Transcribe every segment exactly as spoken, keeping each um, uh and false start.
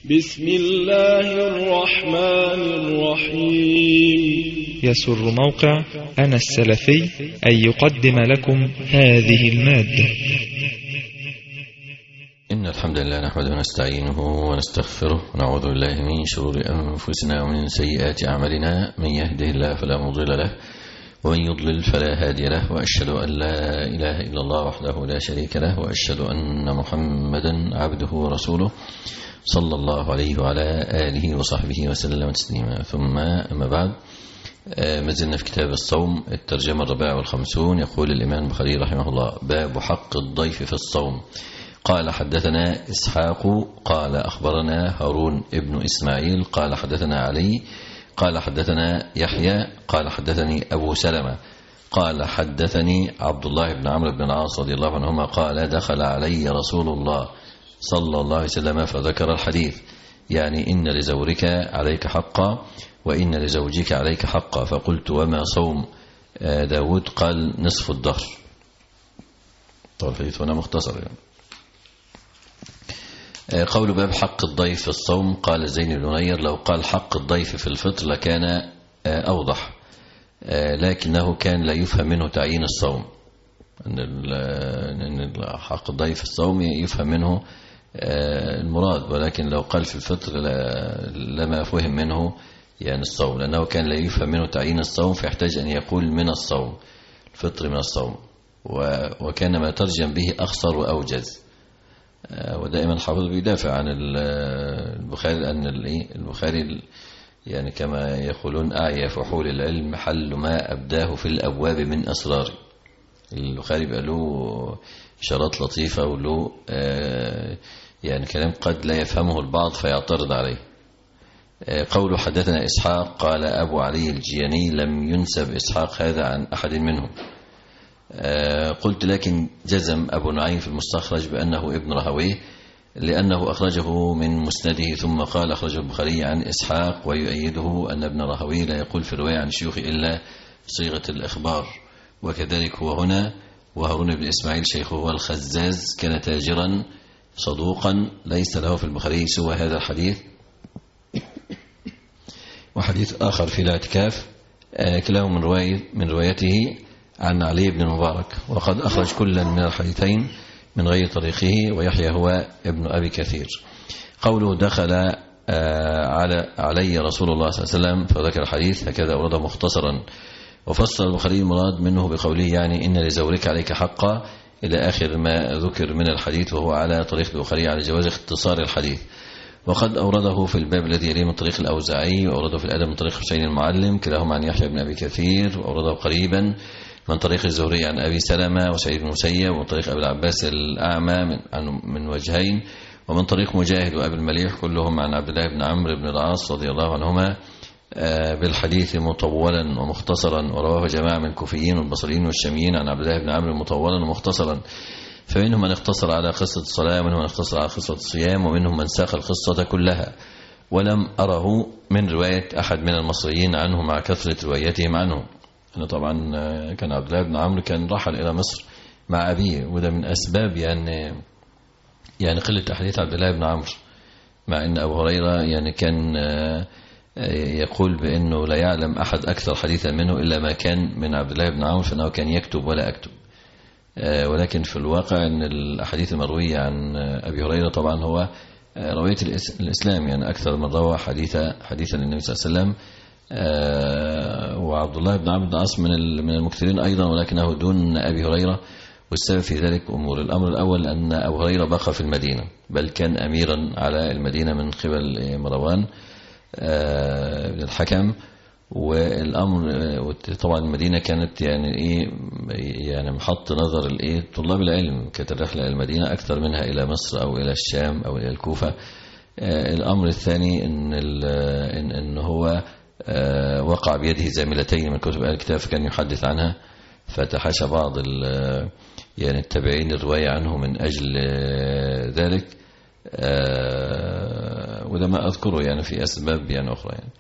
بسم الله الرحمن الرحيم. يسر موقع أنا السلفي أن يقدم لكم هذه المادة. إن الحمد لله نحمده ونستعينه ونستغفره ونعوذ بالله من شرور أنفسنا ومن سيئات أعمالنا، من يهده الله فلا مضل له ومن يضلل فلا هادي له، وأشهد أن لا إله إلا الله وحده لا شريك له، وأشهد أن محمدا عبده ورسوله صلى الله عليه وعلى آله وصحبه وسلم تسليما. ثم أما بعد، ما زلنا في كتاب الصوم، الترجمة الرابعة والخمسون. يقول الإمام البخاري رحمه الله: باب حق الضيف في الصوم. قال: حدثنا إسحاق قال أخبرنا هارون ابن إسماعيل قال حدثنا علي قال حدثنا يحيى قال حدثني أبو سلمة قال حدثني عبد الله بن عمرو بن العاص رضي الله عنهما قال: دخل علي رسول الله صلى الله عليه وسلم فذكر الحديث، يعني إن لزورك عليك حقا وإن لزوجك عليك حقا. فقلت: وما صوم داود؟ قال: نصف الدهر. طبعا الحديث هنا مختصر يعني. قول باب حق الضيف في الصوم. قال زين بن نير: لو قال حق الضيف في الفطر لكان أوضح، لكنه كان لا يفهم منه تعيين الصوم، أن حق الضيف في الصوم يفهم منه المراد، ولكن لو قال في الفطر لما فهم منه يعني الصوم، لأنه كان لا يفهم منه تعيين الصوم، فيحتاج أن يقول من الصوم، الفطر من الصوم، وكان ما ترجم به أخصر وأوجز. ودائما الحافظ بيدافع عن البخاري أن البخاري يعني كما يقولون أعيا فحول العلم حل ما أبداه في الأبواب من أسرار. البخاري بقى له إشارات لطيفة وله يعني كلام قد لا يفهمه البعض فيعترض عليه. قوله حدثنا إسحاق قال أبو علي الجياني لم ينسب إسحاق هذا عن أحد منهم. قلت: لكن جزم أبو نعيم في المستخرج بأنه ابن رهويه، لأنه أخرجه من مسنده، ثم قال أخرجه البخاري عن إسحاق، ويؤيده أن ابن رهويه لا يقول في الرواية عن الشيوخ إلا صيغة الإخبار. وكذلك هو هنا. وهارون بن إسماعيل شيخه هو الخزاز، كان تاجرا صدوقا، ليس له في البخاري سوى هذا الحديث وحديث آخر في الاعتكاف، كلاهما من رواية من روايته عن علي بن المبارك، وقد أخرج كلا من الحديثين من غير طريقه، ويحيى هو ابن أبي كثير. قوله دخل على علي رسول الله صلى الله عليه وسلم فذكر الحديث، هكذا أورده مختصرا. وفسر البخاري المراد منه بقوله يعني إن لزورك عليك حقا إلى آخر ما ذكر من الحديث، وهو على طريق البخاري على جواز اختصار الحديث. وقد أورده في الباب الذي يليه من طريق الأوزاعي، وأورده في الأدب من طريق حسين المعلم، كلاهما عن يحيى بن أبي كثير، وأورده قريبا من طريق الزهري عن أبي سلمة وسعيد بن مسيب، ومن طريق أبي العباس الأعمى من, من وجهين، ومن طريق مجاهد وأبي المليح، كلهم عن عبد الله بن عمرو بن العاص رضي الله عنهما بالحديث مطولا ومختصرا. ورواه جماعة من الكوفيين والبصريين والشاميين عن عبد الله بن عمرو مطولا ومختصرا، فمنهم من اختصر على قصة الصلاة، ومنهم من اختصر على قصة الصيام، ومنهم من ساق القصة كلها، ولم أره من رواية أحد من المصريين عنه مع كثرة روايتهم عنه. أنا طبعا كان عبد الله بن عمرو كان رحل إلى مصر مع أبيه، وده من أسباب يعني يعني قلة أحاديث عبد الله بن عمرو، مع أن أبو هريرة يعني كان يقول بأنه لا يعلم أحد أكثر حديثا منه إلا ما كان من عبد الله بن عمرو، فإنه كان يكتب ولا أكتب. ولكن في الواقع أن الأحاديث المروية عن أبي هريرة طبعا هو رواية الإسلام، يعني أكثر من روى حديثا حديثا للنبي صلى الله عليه وسلم. وعبد الله بن عمرو بن العاص من من المكثرين أيضا، ولكنه دون أبي هريرة. والسبب في ذلك أمور. الأمر الأول أن أبو هريرة بقى في المدينة، بل كان أميرا على المدينة من قبل مروان بن الحكم. والأمر طبعا المدينة كانت يعني إيه يعني محط نظر الإيه طلاب العلم، كانت الرحلة إلى المدينة أكثر منها إلى مصر أو إلى الشام أو إلى الكوفة. الأمر الثاني إن إن إن هو وقع بيده زاملتين من كتب أهل الكتاب، فكان يحدث عنها، فتحاشى بعض يعني التابعين الرواية عنه من أجل ذلك. وده ما أذكره يعني في أسباب يعني أخرى يعني.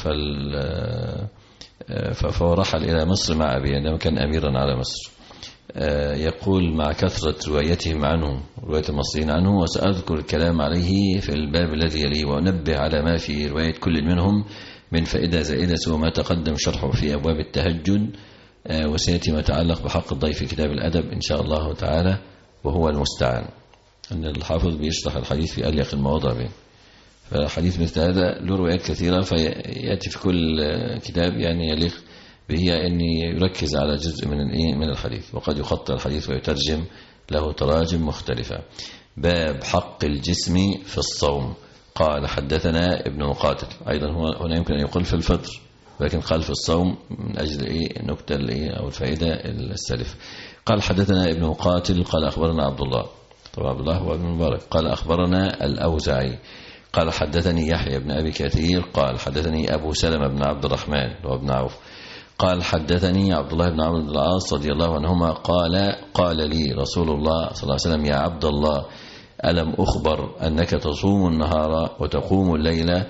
فهو رحل إلى مصر مع أبيه عندما كان أميرا على مصر. يقول مع كثرة روايتهم عنه رواية المصريين عنه وسأذكر الكلام عليه في الباب الذي يليه وأنبه على ما في رواية كل منهم من فائدة زائدة سوى ما تقدم شرحه في أبواب التهجد وسيأتي ما يتعلق بحق الضيف في كتاب الأدب إن شاء الله تعالى وهو المستعان. أن الحافظ بيشرح الحديث في أليق المواضع به، فحديث مثل هذا له روايات كثيرة فيأتي في كل كتاب يعني يليق به أن يركز على جزء من من الحديث، وقد يخطى الحديث ويترجم له تراجم مختلفة. باب حق الجسم في الصوم. قال حدثنا ابن مقاتل، أيضا هنا يمكن أن يقول في الفطر لكن قال في الصوم من أجل إيه النكتة أو الفائدة السلف. قال حدثنا ابن مقاتل قال أخبرنا عبد الله، طبعا عبد الله هو ابن مبارك، قال أخبرنا الأوزاعي قال حدثني يحيى بن أبي كثير قال حدثني أبو سلمة بن عبد الرحمن وابن عوف قال حدثني عبد الله بن عمرو بن العاص رضي الله عنهما قال قال لي رسول الله صلى الله عليه وسلم يا عبد الله ألم أخبر أنك تصوم النهار وتقوم الليل؟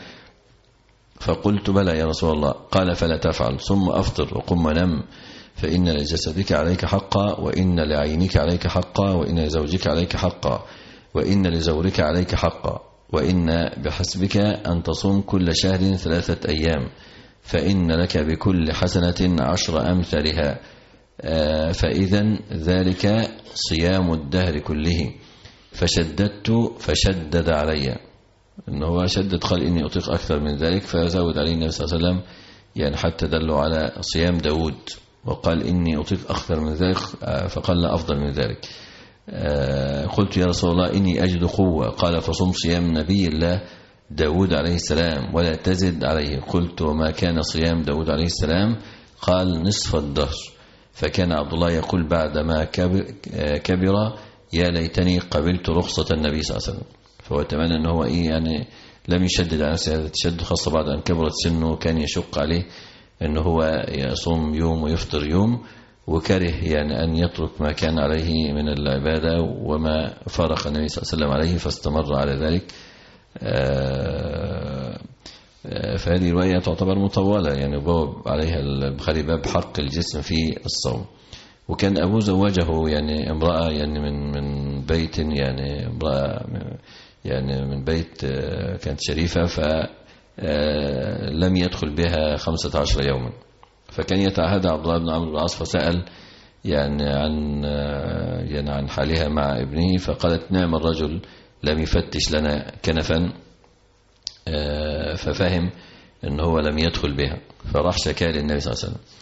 فقلت بلى يا رسول الله. قال فلا تفعل، ثم أفطر وقم ونم، فإن لجسدك عليك حقا وإن لعينك عليك حقا وإن لزوجك عليك حقا وإن لزورك عليك حقا وإن بحسبك أن تصوم كل شهر ثلاثة أيام فإن لك بكل حسنة عشر أمثالها، فإذا ذلك صيام الدهر كله. فشددت فشدد علي، إنه هو شدد قال إني أطيق أكثر من ذلك، فزود عليه النبي صلى الله عليه وسلم يعني حتى دلوا على صيام داود، وقال إني أطيق أكثر من ذلك فقال لا أفضل من ذلك. قلت يا رسول الله إني أجد قوة، قال فصم صيام نبي الله داود عليه السلام ولا تزد عليه. قلت وما كان صيام داود عليه السلام؟ قال نصف الدهر. فكان عبد الله يقول بعدما كبر يا ليتني قبلت رخصة النبي صلى الله عليه وسلم، فهو أتمنى أنه هو إيه يعني لم يشدد على نفسه هذا التشدد، خاصة بعد أن كبرت سنه كان يشق عليه أنه هو يصوم يوم ويفطر يوم، وكره يعني أن يترك ما كان عليه من العبادة وما فارق النبي صلى الله عليه وسلم عليه فاستمر على ذلك. فهذه رواية تعتبر مطولة يعني باب عليها البخاري باب حق الجسم في الصوم. وكان أبو زوجه يعني امرأة يعني من من بيت يعني امرأة يعني من بيت كانت شريفة، فلم يدخل بها خمسة عشر يوما، فكان يتعهد عبد الله بن عمرو بن العاص فسأل يعني عن يعني عن حالها مع ابنه، فقالت نعم الرجل لم يفتش لنا كنفا، ففهم ان هو لم يدخل بها فراح شكا للنبي صلى الله عليه وسلم.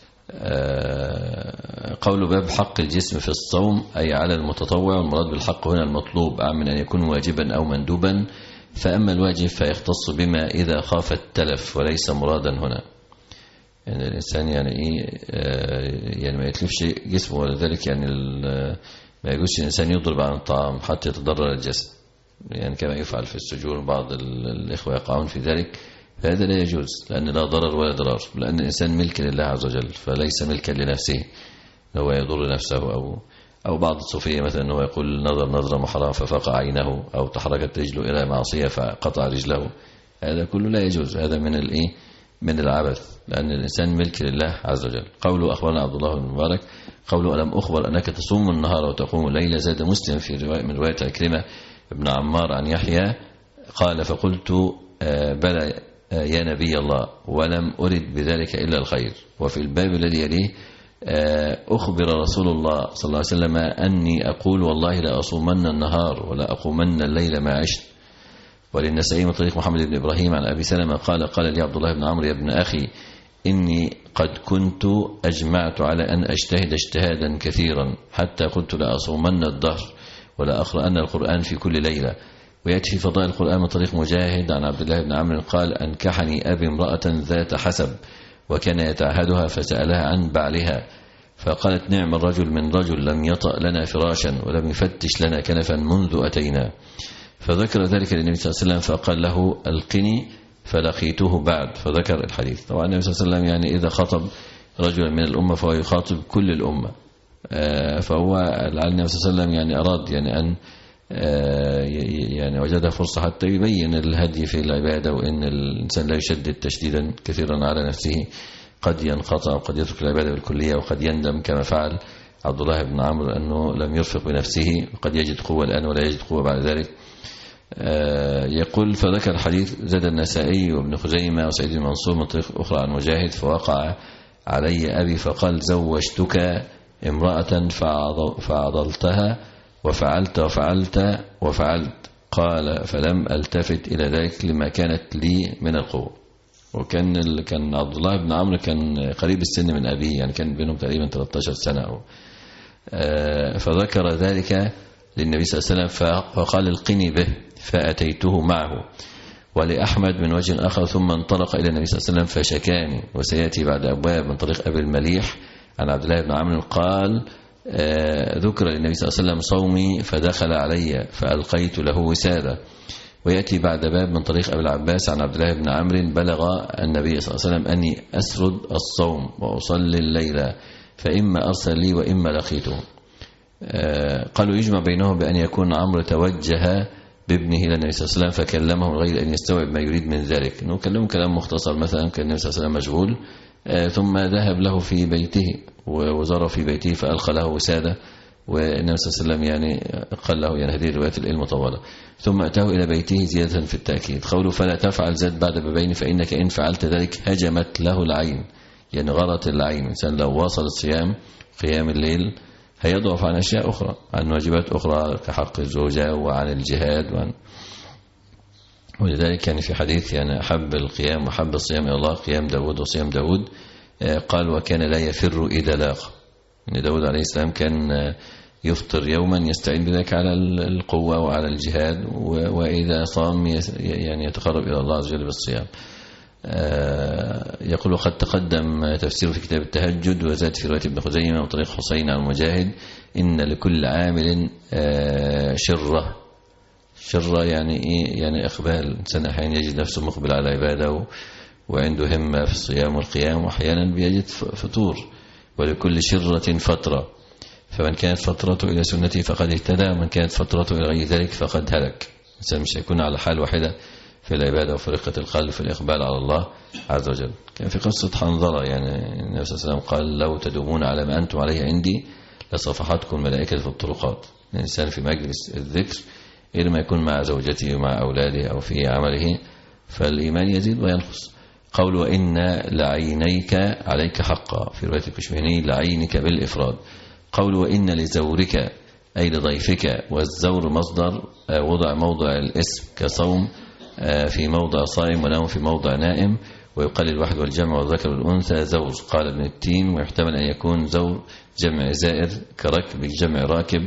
قول باب حق الجسم في الصوم أي على المتطوع، والمراد بالحق هنا المطلوب أعم من أن يكون واجبا أو مندوبا، فأما الواجب فيختص بما إذا خاف التلف وليس مرادا هنا، يعني الإنسان يعني إيه يعني ما يتلفش جسمه، ولذلك يعني ما يجوزش الإنسان يضرب عن الطعام حتى يتضرر الجسد، يعني كما يفعل في السجون بعض الإخوة يقعون في ذلك، فهذا لا يجوز لأن لا ضرر ولا ضرار، لأن الإنسان ملك لله عز وجل فليس ملكا لنفسه هو يضر نفسه، أو أو بعض الصوفية مثلا أنه يقول نظر نظرة محرم ففقع عينه، أو تحركت رجله إلى معصية فقطع رجله، هذا كله لا يجوز، هذا من الإيه من العبث، لأن الإنسان ملك لله عز وجل. قوله أخبرنا عبد الله بن مبارك قوله ألم أخبر أنك تصوم النهار وتقوم الليل، زاد مسلم في رواية من رواية عكرمة ابن عمار عن يحيى قال فقلت بلى يا نبي الله ولم أرد بذلك إلا الخير. وفي الباب الذي يليه أخبر رسول الله صلى الله عليه وسلم أني أقول والله لا أصومن النهار ولا أقومن الليل ما عشت. وللنسائي من طريق محمد بن إبراهيم عن أبي سلمة قال قال لي عبد الله بن عمرو يا ابن أخي إني قد كنت أجمعت على أن أجتهد اجتهادا كثيرا حتى قلت لا أصومن الدهر ولا أقرأن القرآن في كل ليلة. ويأتي في فضائل القرآن من طريق مجاهد عن عبد الله بن عمرو قال أنكحني أبي امرأة ذات حسب وكان يتعهدها فسألها عن بعلها فقالت نعم الرجل من رجل لم يطأ لنا فراشا ولم يفتش لنا كنفا منذ أتينا. فذكر ذلك للنبي صلى الله عليه وسلم فقال له ألقني فلقيته بعد فذكر الحديث. طبعا النبي صلى الله عليه وسلم يعني إذا خطب رجلا من الأمة فهو يخاطب كل الأمة، فهو لعل النبي صلى الله عليه وسلم يعني أراد يعني أن يعني وجد فرصة حتى يبين الهدي في العبادة، وإن الإنسان لا يشدد تشديدا كثيرا على نفسه، قد ينقطع وقد يترك العبادة بالكلية وقد يندم كما فعل عبد الله بن عمرو أنه لم يرفق بنفسه، وقد يجد قوة الآن ولا يجد قوة بعد ذلك. يقول فذكر الحديث زاد النسائي وابن خزيمة وسعيد بن منصور من طريق أخرى عن مجاهد فوقع علي أبي فقال زوجتك امرأة فعضلتها وفعلت وفعلت وفعلت، قال فلم ألتفت إلى ذلك لما كانت لي من القوة. وكان كان عبد الله بن عمرو كان قريب السن من أبيه، يعني كان بينهم تقريبا ثلاثة عشر سنة أو فذكر ذلك للنبي صلى الله عليه وسلم فقال القني به فأتيته معه. ولأحمد من وجه آخر ثم انطلق إلى النبي صلى الله عليه وسلم فشكاني، وسيأتي بعد أبواب من طريق أبي المليح عن عبد الله بن عمرو قال آه ذكر للنبي صلى الله عليه وسلم صومي فدخل علي فألقيت له وسادة. ويأتي بعد باب من طريق أبي العباس عن عبد الله بن عمرو بلغ النبي صلى الله عليه وسلم أني أسرد الصوم وأصلي الليلة فإما أرسل لي وإما لقيته. آه قالوا يجمع بينهم بأن يكون عمرو توجه بابنه إلى النبي صلى الله عليه وسلم فكلمه غير أن يستوعب ما يريد من ذلك، أنه كلمه كلام مختصر، مثلا كان النبي صلى الله عليه وسلم مشغول آه ثم ذهب له في بيته وزار في بيته فألقى له وسادة، والنبي صلى الله عليه وسلم يعني قال له يعني هذه الروايات المطولة ثم أتاه إلى بيته زيادة في التأكيد. قوله فلا تفعل زاد بعد بابين فإنك إن فعلت ذلك هجمت له العين، يعني غلط العين. الإنسان لو واصل الصيام قيام الليل هيضعف عن أشياء أخرى، عن واجبات أخرى كحق الزوجة وعن الجهاد وعن ولذلك يعني في حديث يعني أحب القيام وأحب الصيام إلى الله قيام داود وصيام داود، قال وكان لا يفر إذا لاق، يعني داود عليه السلام كان يفطر يوما يستعين بذلك على القوة وعلى الجهاد، وإذا صام يعني يتقرب إلى الله عز وجل بالصيام. يقول وقد تقدم تفسيره في كتاب التهجد، وزاد في رواية ابن خزيمة وطريق حسين عن مجاهد إن لكل عامل شرة. شرة يعني إيه؟ يعني إقبال، الإنسان أحيانا يجد نفسه مقبل على العبادة وعنده همة في الصيام والقيام، وأحيانا بيجد فطور. ولكل شرة فترة، فمن كانت فترته إلى سنته فقد اهتدى، ومن كانت فترته إلى غير ذلك فقد هلك. الإنسان مش هيكون على حال واحدة في العبادة وفي رقة القلب في الإقبال على الله عز وجل. كان في قصة حنظلة يعني النبي صلى الله عليه وسلم قال لو تدومون على ما أنتم عليه عندي لصفحتكم الملائكة في الطرقات. الإنسان في مجلس الذكر إذا ما يكون مع زوجته ومع أولاده أو في عمله فالإيمان يزيد وينقص. قول وإن لعينيك عليك حقا في رواية الكشمهني لعينك بالإفراد. قول وإن لزورك أي لضيفك، والزور مصدر وضع موضع الاسم كصوم في موضع صائم ونوم في موضع نائم، ويقال الواحد والجمع والذكر والأنثى زور. قال ابن التين ويحتمل أن يكون زور جمع زائر كركب جمع راكب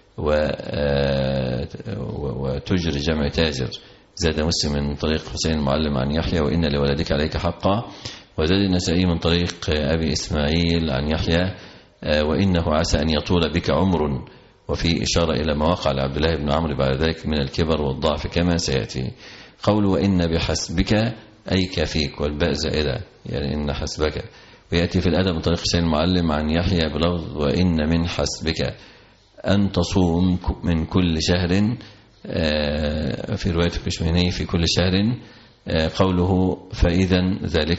وتجر جمع تاجر. زاد مسلم من طريق حسين المعلم عن يحيى وإن لولدك عليك حقا. وزاد النسائي من طريق أبي إسماعيل عن يحيى وإنه عسى أن يطول بك عمر، وفي إشارة إلى ما وقع لعبد الله بن عمرو بعد ذلك من الكبر والضعف كما سيأتي. قول وإن بحسبك أي كفيك، والباء زائدة يعني إن حسبك. ويأتي في الأدب من طريق حسين المعلم عن يحيى بلفظ وإن من حسبك أن تصوم من كل شهر، في رواية الكشمهني في كل شهر. قوله فإذا ذلك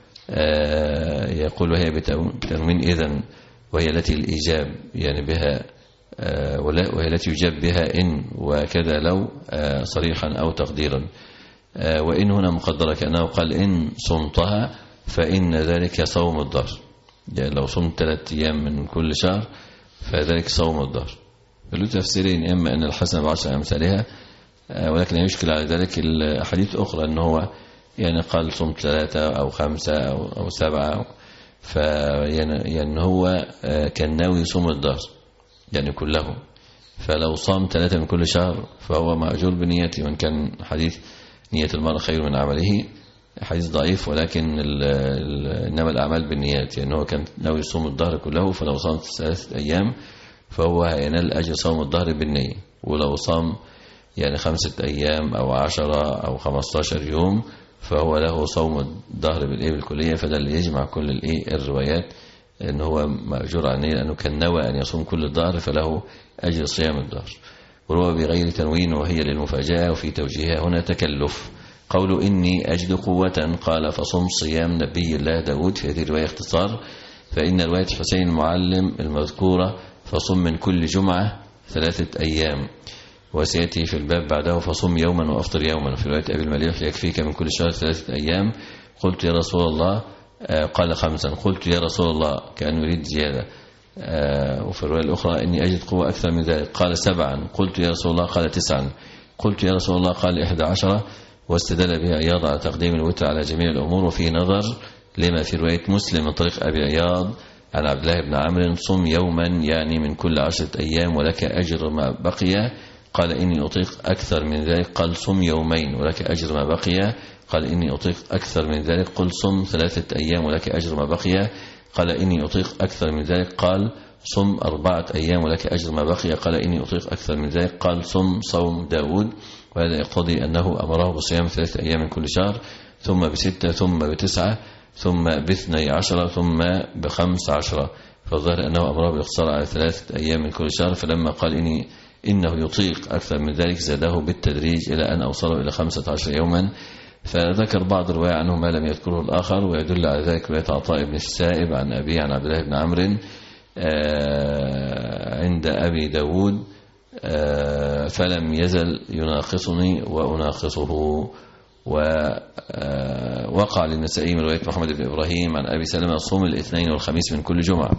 يقول وهي بتنوين إذن، وهي التي الإيجاب يعني بها، وهي التي يجاب بها إن وكذا لو صريحا أو تقديرا. وإن هنا مقدرة كأنه قال إن صمتها فإن ذلك صوم الدهر، يعني لو صمت ثلاثة أيام من كل شهر فذلك صوم الدهر. له تفسيرين، إما أن الحسنة بعشر أمثالها، ولكن يشكل على ذلك الحديث أخرى أنه هو يعني قال صمت ثلاثة أو خمسة أو, أو سبعة، فيعني هو كان ناوي يصوم الدهر يعني كله، فلو صام ثلاثة من كل شهر فهو مأجور بنيته. وإن كان حديث نية المرء خير من عمله حديث ضعيف، ولكن ال ال إنما الأعمال بالنيات، يعني هو كان ناوي يصوم الدهر كله، فلو صام ثلاثة أيام فهو هينال أجر صوم الدهر بالنية. ولو صام يعني خمسة أيام أو عشرة أو خمستاشر يوم فهو له صوم الدهر بالإيه بالكلية. فده اللي يجمع كل الإيه الروايات، إن هو مأجور على النية لأنه كان نوى أن يصوم كل الدهر فله أجر صيام الدهر. وروى بغير تنوين وهي للمفاجأة، وفي توجيهها هنا تكلف. قول إني أجد قوة قال فصم صيام نبي الله داود، في هذه الرواية اختصار فإن رواية حسين المعلم المذكورة فصم من كل جمعة ثلاثة أيام، وسيأتي في الباب بعده فصم يوما وأفطر يوما. في رواية أبي المليح يكفيك من كل شهر ثلاثة أيام. قلت يا رسول الله، قال خمسا. قلت يا رسول الله، كأنه يريد زيادة. وفي الرواية الأخرى إني أجد قوة أكثر من ذلك، قال سبعا. قلت يا رسول الله، قال تسعا. قلت يا رسول الله، قال إحدى عشرة. واستدل بها عياض على تقديم الوتر على جميع الأمور، وفيه نظر لما في رواية مسلم من طريق أبي عياض عن عبد الله بن عمرو: صم يوما يعني من كل عشرة أيام ولك أجر ما بقي. قال إني أطيق أكثر من ذلك. قال صم يومين ولك أجر ما بقي. قال إني أطيق أكثر من ذلك. قل صم ثلاثة أيام ولك أجر ما بقي. قال إني أطيق أكثر من ذلك. قال صم أربعة أيام ولك أجر ما بقي. قال إني أطيق أكثر من ذلك. قال صم صوم داود. وهذا يقتضي أنه أمره بصيام ثلاثة أيام من كل شهر، ثم بستة، ثم بتسعة، ثم باثني عشرة، ثم بخمس عشرة. فالظاهر أنه أمره بالاقتصار على ثلاثة أيام من كل شهر، فلما قال إني إنه يطيق أكثر من ذلك زاده بالتدريج إلى أن أوصله إلى خمسة عشر يوما. فذكر بعض الرواية عنه ما لم يذكره الآخر، ويدل على ذلك رواية عطاء بن السائب عن أبي عن عبد الله بن عمرو عند أبي داود: فلم يزل يناقصني وأناقصه. ووقع للنسائي من رواية محمد بن إبراهيم عن أبي سلمة: صوم الاثنين والخميس من كل جمعة.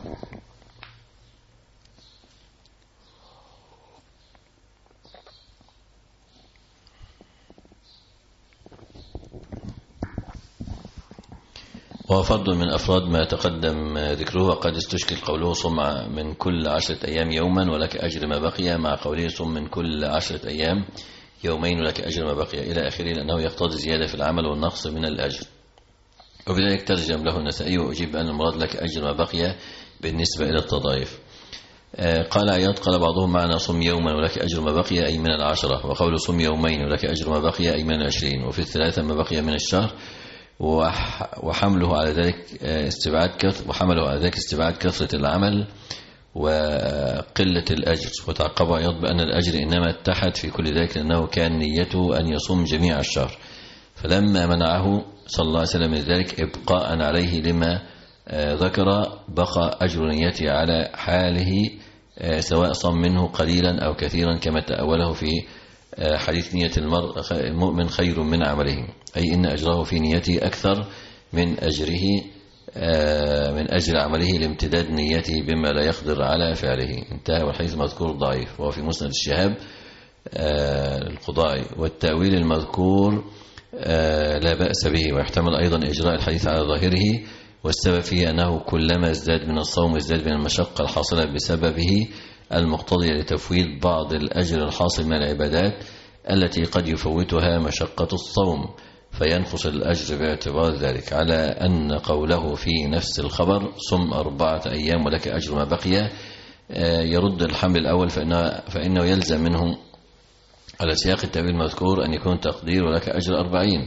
وفرد من أفراد ما تقدم ذكره، وقد استشكل قوله صم من كل عشرة أيام يوما ولك أجر ما بقي، مع قوله صم من كل عشرة أيام يومين ولك أجر ما بقي إلى آخره، لأنه يقتضي زيادة في العمل والنقص من الأجر. وبذلك ترجم له النسائي: وأجيب أن المراد لك أجر ما بقي بالنسبة إلى التضايف. قال عياض: قال بعضهم معنى صم يوما ولك أجر ما بقي أي من العشرة، وقول صم يومين ولك أجر ما بقي أي من العشرين، وفي الثلاثة ما بقي من الشهر. وحمله على ذلك استبعاد كثر وحمله على ذلك استبعاد كثرة العمل وقلة الأجر. وتعقب عياض بأن الأجر إنما اتحد في كل ذلك، لأنه كان نيته أن يصوم جميع الشهر، فلما منعه صلى الله عليه وسلم من ذلك إبقاء عليه لما ذكر بقى أجر نيته على حاله، سواء صام منه قليلا أو كثيرا، كما تأوله في حديث: نية المرء المؤمن خير من عمله، أي إن أجره في نيته أكثر من أجره من أجر عمله لامتداد نيته بما لا يقدر على فعله. انتهى. والحديث المذكور ضعيف، وهو في مسند الشهاب القضائي. والتأويل المذكور لا بأس به، ويحتمل أيضا إجراء الحديث على ظاهره، والسبب فيه أنه كلما ازداد من الصوم ازداد من المشقة الحاصلة بسببه المقتضية لتفويت بعض الأجر الحاصل من العبادات التي قد يفوتها مشقة الصوم، فينقص الأجر باعتبار ذلك، على أن قوله في نفس الخبر صم أربعة أيام ولك أجر ما بقي يرد الحمل الأول، فإنه, فإنه يلزم منه على سياق التأويل المذكور أن يكون تقدير ولك أجر أربعين،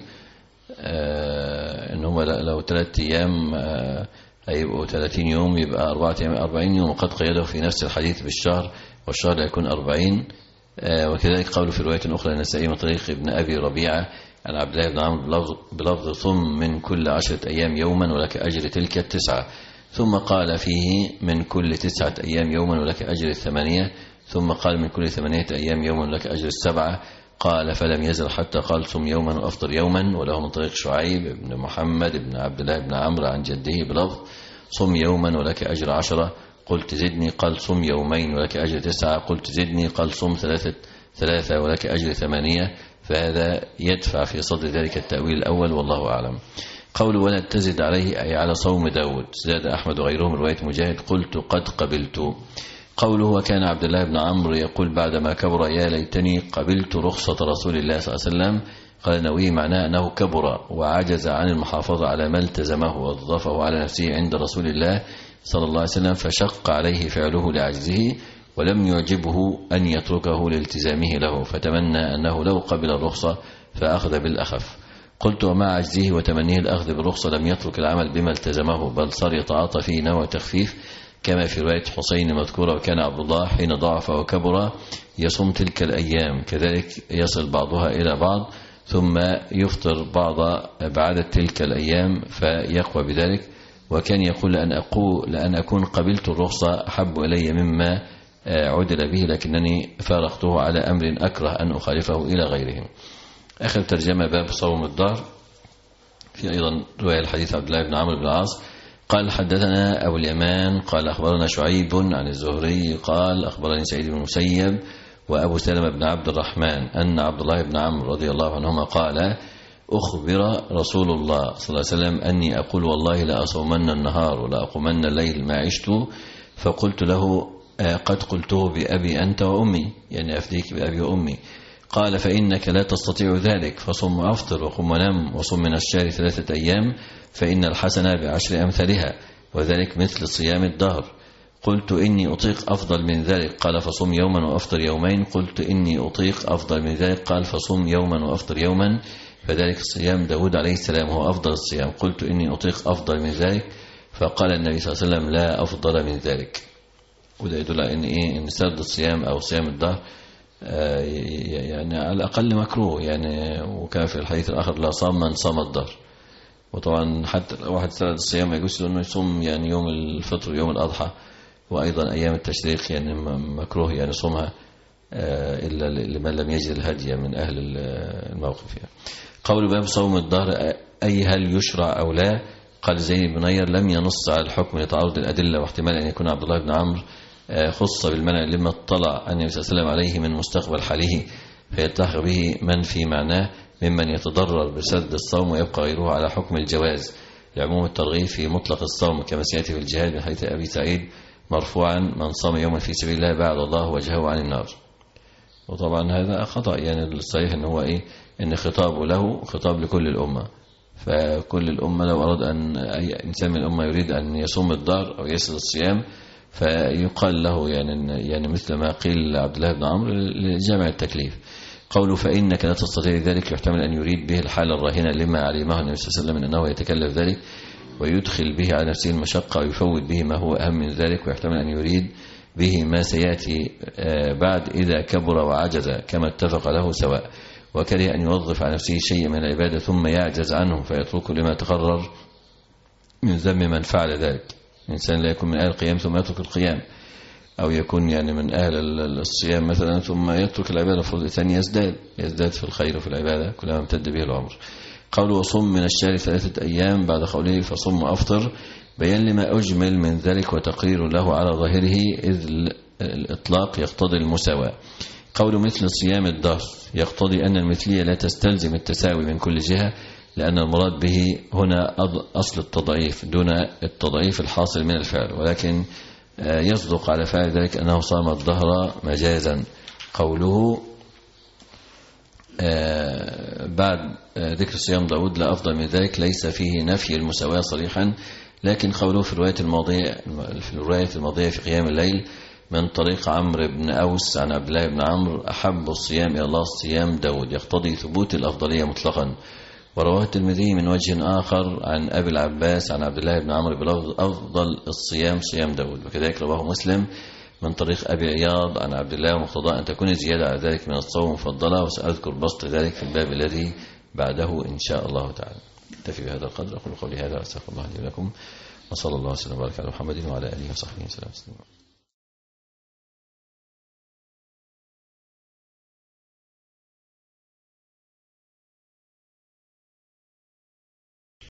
إنه لو ثلاثة أيام هيبقوا ثلاثين يوم، يبقى أربعة أيام أربعين يوم، وقد قيده في نفس الحديث بالشهر، والشهر يكون أربعين. وكذلك قوله في رواية أخرى النسائي من طريق ابن أبي ربيعة عن عبد الله بن عمرو بلفظ صم من كل عشرة أيام يوما ولك أجر تلك التسعة، ثم قال فيه من كل تسعة أيام يوما ولك أجر الثمانية، ثم قال من كل ثمانية أيام يوما ولك أجر السبعة. قال فلم يزل حتى قال صم يوما وأفطر يوما. وله من طريق شعيب بن محمد بن عبد الله بن عمرو عن جده بلفظ صم يوما ولك أجر عشرة. قلت زدني، قال صم يومين ولك أجر تسعة. قلت زدني، قال صم ثلاثة ثلاثة ولك أجر ثمانية. فهذا يدفع في صدر ذلك التأويل الأول، والله أعلم. قول ولا تزد عليه أي على صوم داود. زاد أحمد وغيرهم رواية مجاهد قلت قد قبلت. قوله وكان عبد الله بن عمرو يقول بعدما كبر يا ليتني قبلت رخصة رسول الله صلى الله عليه وسلم. قال نووي معناه أنه كبر وعجز عن المحافظة على ما التزمه وأضافه على نفسه عند رسول الله صلى الله عليه وسلم، فشق عليه فعله لعجزه، ولم يعجبه أن يتركه لالتزامه له، فتمنى أنه لو قبل الرخصة فأخذ بالأخف. قلت ومع عجزه وتمنيه الأخذ بالرخصة لم يترك العمل بما التزمه، بل صار يتعاطى فيه نوع تخفيف، كما في رواية حسين المذكورة وكان عبد الله حين ضعف وكبر يصوم تلك الأيام، كذلك يصل بعضها إلى بعض ثم يفطر بعض بعد تلك الأيام فيقوى بذلك. وكان يقول لأن, أقول لأن أكون قبلت الرخصة أحب إلي مما عدل به، لكنني فارقته على أمر أكره أن أخالفه إلى غيرهم. آخر ترجمة باب صوم الدهر. في أيضا رواية الحديث عبد الله بن عمرو بن العاص قال حدثنا أبو اليمان قال أخبرنا شعيب عن الزهري قال أخبرني سعيد بن المسيب وأبو سلمة بن عبد الرحمن أن عبد الله بن عمرو رضي الله عنهما قال أخبر رسول الله صلى الله عليه وسلم أني أقول والله لا أصومن النهار ولا أقومن الليل ما عشت، فقلت له قد قلته بأبي أنت وأمي، يعني أفديك بأبي وأمي. قال فإنك لا تستطيع ذلك، فصم وأفطر وقم ونم وصم من الشهر ثلاثة أيام فإن الحسنة بعشر أمثالها وذلك مثل صيام الدهر. قلت إني أطيق أفضل من ذلك، قال فصم يوما وأفطر يومين. قلت إني أطيق أفضل من ذلك، قال فصم يوما وأفطر يوما فذلك صيام داود عليه السلام هو أفضل الصيام. قلت إني أطيق أفضل من ذلك، فقال النبي صلى الله عليه وسلم لا أفضل من ذلك. وده يدل على إن إيه إن سرد الصيام أو صيام الدهر آه يعني على الأقل مكروه، يعني وكان في الحديث الآخر لا صام من صام الدهر. وطبعا حتى واحد سرد الصيام يجوز إنه يصوم يعني يوم الفطر ويوم الأضحى وأيضا أيام التشريق، يعني مكروه يعني صومها آه إلا لمن لم يجد الهدي من أهل الموقف. يعني قول باب صوم الدهر أي هل يشرع أو لا؟ قال زين بن نير لم ينص على الحكم لتعارض الأدلة، واحتمال أن يكون عبد الله بن عمرو خص بالمنع لما اطلع النبي صلى الله عليه وسلم عليه من مستقبل حاله فيلتحق به من في معناه ممن يتضرر بسد الصوم ويبقى غيره على حكم الجواز لعموم الترغيب في مطلق الصوم، كما سيأتي في الجهاد من حديث أبي سعيد مرفوعا من صام يوما في سبيل الله بعد الله وجهه عن النار. وطبعا هذا خطأ، يعني الصحيح ان هو ايه ان خطابه له خطاب لكل الأمة، فكل الأمة لو أراد أن أي إنسان من الأمة يريد أن يصوم الدهر أو يسد الصيام فيقال له يعني يعني مثل ما قيل عبد الله بن عمرو لجمع التكليف. قوله فإنك لا تستطيع ذلك يحتمل أن يريد به الحالة الراهنة لما علمه النبي صلى الله عليه وسلم من أنه يتكلف ذلك ويدخل به على نفسه المشقة ويفوت به ما هو أهم من ذلك، ويحتمل أن يريد به ما سيأتي بعد إذا كبر وعجز كما اتفق له سواء، وكره أن يوظف على نفسه شيء من العبادة ثم يعجز عنه فيتركه لما تقرر من ذم من فعل ذلك. الإنسان لا يكون من أهل القيام ثم يترك القيام، أو يكون يعني من أهل الصيام مثلا ثم يترك العبادة، فرض ثاني يزداد يزداد في الخير وفي العبادة كلما امتد به العمر. قوله وصم من الشهر ثلاثة أيام بعد قوله فصم وأفطر بيان لما أجمل من ذلك وتقرير له على ظاهره، إذ الإطلاق يقتضي المساواة. قول مثل صيام الدهر يقتضي أن المثلية لا تستلزم التساوي من كل جهة، لأن المراد به هنا أصل التضعيف دون التضعيف الحاصل من الفعل، ولكن يصدق على فعل ذلك أنه صام الدهر مجازا. قوله بعد ذكر صيام داود لا أفضل من ذلك ليس فيه نفي المساواة صريحا، لكن قوله في الرواية الماضية في الرواية الماضية في قيام الليل من طريق عمرو بن أوس عن عبد الله بن عمرو أحب الصيام إلى الله صيام داود يقتضي ثبوت الأفضلية مطلقا. ورواه الترمذي من وجه آخر عن أبي العباس عن عبد الله بن عمرو بلفظ أفضل الصيام صيام داود، وكذلك رواه مسلم من طريق أبي عياض عن عبد الله ومقتضى أن تكون الزيادة على ذلك من الصوم مفضلة، وسأذكر بسط ذلك في الباب الذي بعده إن شاء الله تعالى. اكتفي بهذا القدر، أقول قولي هذا وأستغفر الله لي ولكم، وصلى الله وسلم وبارك على محمد وعلى آله وصحبه وسلم.